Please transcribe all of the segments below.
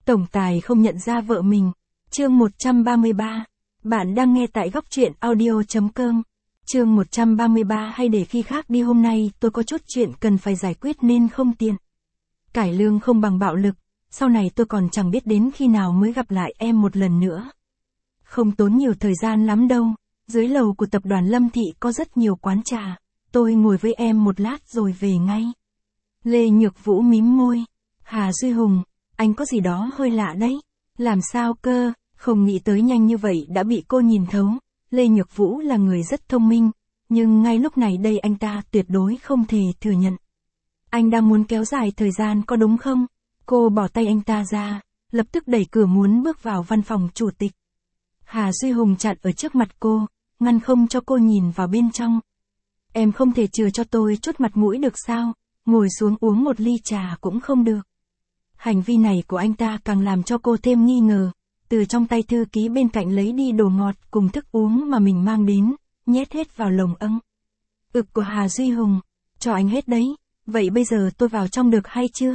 Tổng tài không nhận ra vợ mình. Chương 133. Bạn đang nghe tại góc truyện audio.com. Chương 133. Hay để khi khác đi, hôm nay tôi có chút chuyện cần phải giải quyết nên không tiện. Cải lương không bằng bạo lực, sau này tôi còn chẳng biết đến khi nào mới gặp lại em một lần nữa. Không tốn nhiều thời gian lắm đâu, dưới lầu của tập đoàn Lâm Thị có rất nhiều quán trà, tôi ngồi với em một lát rồi về ngay. Lê Nhược Vũ mím môi. Hà Duy Hùng, anh có gì đó hơi lạ đấy. Làm sao cơ, không nghĩ tới nhanh như vậy đã bị cô nhìn thấu. Lê Nhược Vũ là người rất thông minh, nhưng ngay lúc này đây anh ta tuyệt đối không thể thừa nhận. Anh đang muốn kéo dài thời gian có đúng không? Cô bỏ tay anh ta ra, lập tức đẩy cửa muốn bước vào văn phòng chủ tịch. Hà Duy Hùng chặn ở trước mặt cô, ngăn không cho cô nhìn vào bên trong. Em không thể chừa cho tôi chút mặt mũi được sao? Ngồi xuống uống một ly trà cũng không được. Hành vi này của anh ta càng làm cho cô thêm nghi ngờ, từ trong tay thư ký bên cạnh lấy đi đồ ngọt cùng thức uống mà mình mang đến, nhét hết vào lồng âng. Ực của Hà Duy Hùng, cho anh hết đấy, vậy bây giờ tôi vào trong được hay chưa?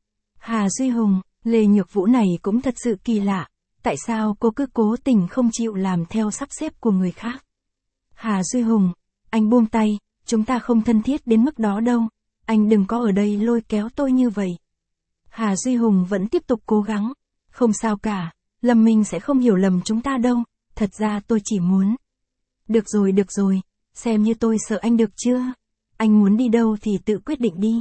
Hà Duy Hùng, Lê Nhược Vũ này cũng thật sự kỳ lạ, tại sao cô cứ cố tình không chịu làm theo sắp xếp của người khác? Hà Duy Hùng, anh buông tay, chúng ta không thân thiết đến mức đó đâu, anh đừng có ở đây lôi kéo tôi như vậy. Hà Duy Hùng vẫn tiếp tục cố gắng. Không sao cả, Lâm Minh sẽ không hiểu lầm chúng ta đâu, thật ra tôi chỉ muốn. Được rồi, xem như tôi sợ anh được chưa? Anh muốn đi đâu thì tự quyết định đi.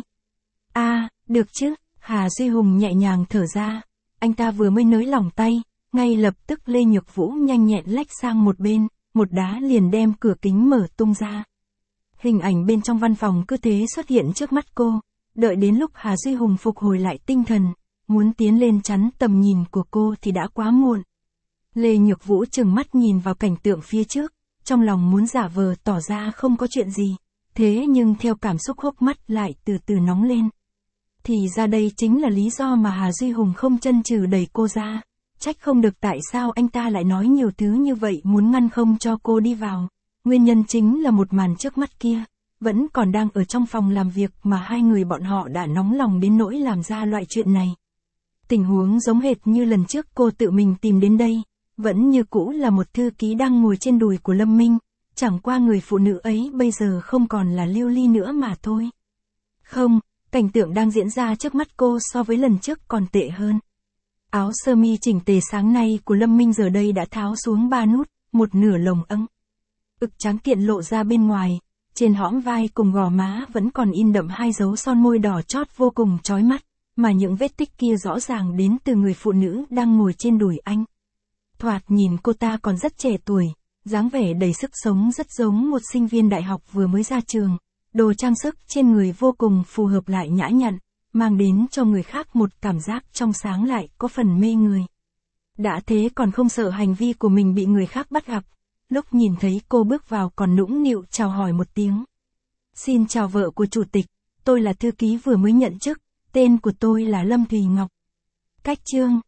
Được chứ, Hà Duy Hùng nhẹ nhàng thở ra. Anh ta vừa mới nới lỏng tay, ngay lập tức Lê Nhược Vũ nhanh nhẹn lách sang một bên, một đá liền đem cửa kính mở tung ra. Hình ảnh bên trong văn phòng cứ thế xuất hiện trước mắt cô. Đợi đến lúc Hà Duy Hùng phục hồi lại tinh thần, muốn tiến lên chắn tầm nhìn của cô thì đã quá muộn. Lê Nhược Vũ trừng mắt nhìn vào cảnh tượng phía trước, trong lòng muốn giả vờ tỏ ra không có chuyện gì, thế nhưng theo cảm xúc hốc mắt lại từ từ nóng lên. Thì ra đây chính là lý do mà Hà Duy Hùng không chần chừ đẩy cô ra, trách không được tại sao anh ta lại nói nhiều thứ như vậy muốn ngăn không cho cô đi vào. Nguyên nhân chính là một màn trước mắt kia. Vẫn còn đang ở trong phòng làm việc mà hai người bọn họ đã nóng lòng đến nỗi làm ra loại chuyện này. Tình huống giống hệt như lần trước cô tự mình tìm đến đây, vẫn như cũ là một thư ký đang ngồi trên đùi của Lâm Minh, chẳng qua người phụ nữ ấy bây giờ không còn là Lưu Ly nữa mà thôi. Không, cảnh tượng đang diễn ra trước mắt cô so với lần trước còn tệ hơn. Áo sơ mi chỉnh tề sáng nay của Lâm Minh giờ đây đã tháo xuống 3 nút, một nửa lồng âng. Ực trắng kiện lộ ra bên ngoài. Trên hõm vai cùng gò má vẫn còn in đậm 2 dấu son môi đỏ chót vô cùng chói mắt, mà những vết tích kia rõ ràng đến từ người phụ nữ đang ngồi trên đùi anh. Thoạt nhìn cô ta còn rất trẻ tuổi, dáng vẻ đầy sức sống rất giống một sinh viên đại học vừa mới ra trường, đồ trang sức trên người vô cùng phù hợp lại nhã nhặn, mang đến cho người khác một cảm giác trong sáng lại có phần mê người. Đã thế còn không sợ hành vi của mình bị người khác bắt gặp. Lúc nhìn thấy cô bước vào còn nũng nịu chào hỏi một tiếng. Xin chào vợ của chủ tịch, tôi là thư ký vừa mới nhận chức, tên của tôi là Lâm Thùy Ngọc. Cách chương,